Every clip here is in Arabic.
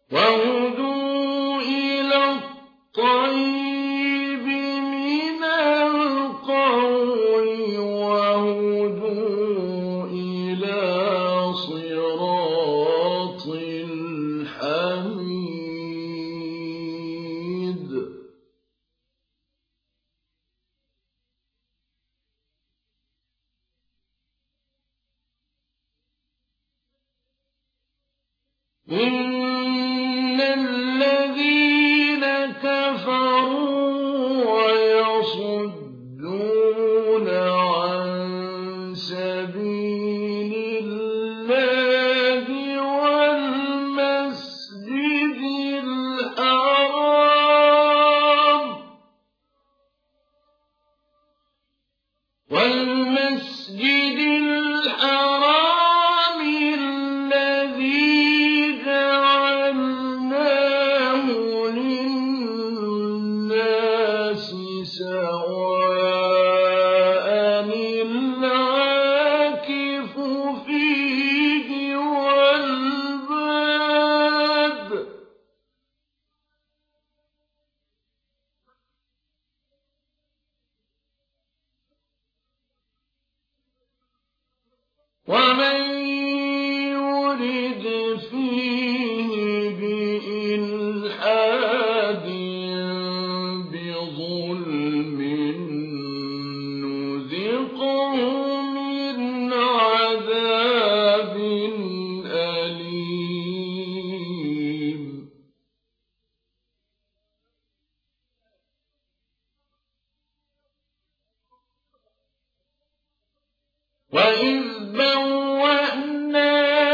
وهدوا إلى الطيب من القول وهدوا إلى صراط الحميد. إن الذين كفروا ويصدون عن سبيل الله والمسجد الحرام الذي جعلناه للناس سواء العاكف فيه والباد. ومن يرد فيه بإلحاد بظلم نذقه من عذاب أليم. وإذ بوأنا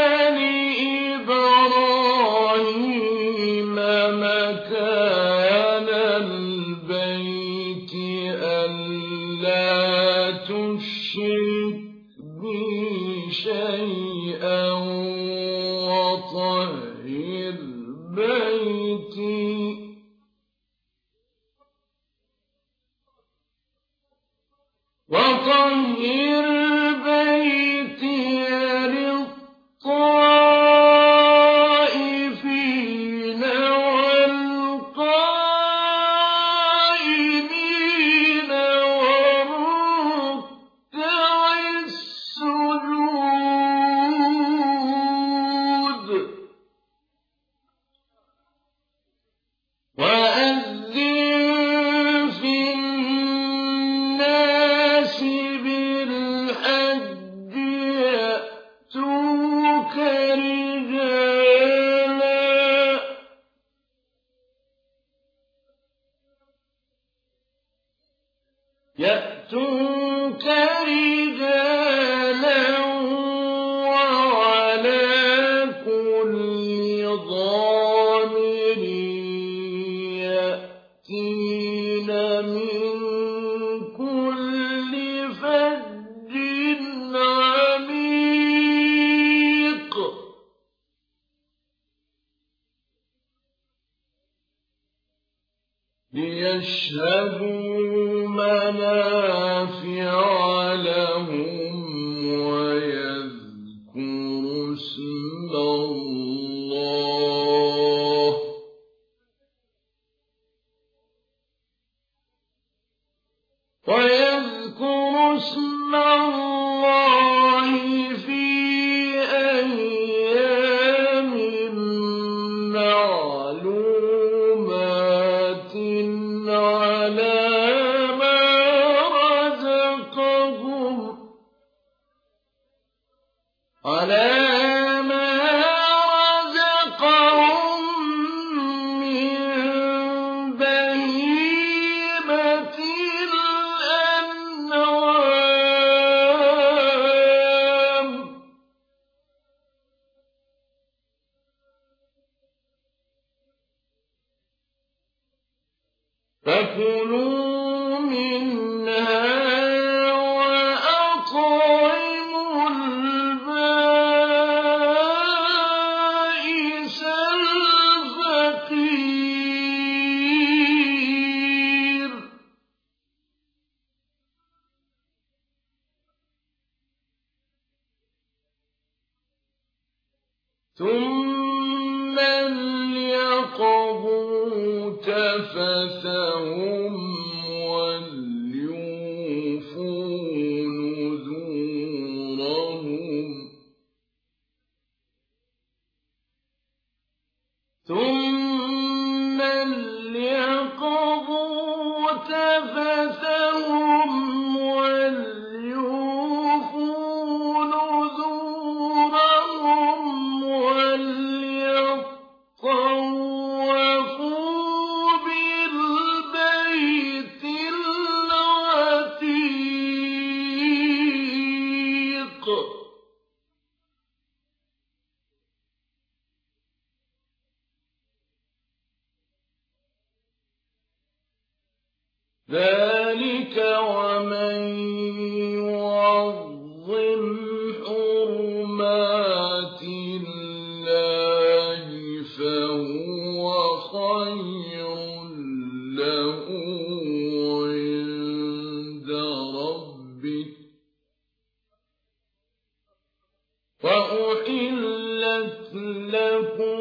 لإبراهيم مكان البيت ألا تشرك بي شيئا وطهر بيتي للطائفين والقائمين والركع السجود. وأذن في الناس بالحج يأتوك رجالا وعلى كل ضامر يأتين من كل فج عميق. ليشهدوا منافع لهم ويذكروا اسم الله في أيام معلومات على ما رزقهم من بهيمة الأنعام. فكلوا منها وأطعموا البائس الفقير. ثم تَفَثَهُمْ وَلْيُوفُوا نُذُورَهُمْ ثُمَّ لْيَقْضُوا تَفَثَهُمْ وَلْيُوفُوا نُذُورَهُمْ وَلْيَطَّوَّفُوا بِالْبَيْتِ الْعَتِيقِ ذَلِكَ وَمَن يُعَظِّمْ حُرُمَاتِ اللَّهِ فَهُوَ خَيْرٌ لَّهُ عِندَ رَبِّهِ وَأُحِلَّتْ لَكُمْ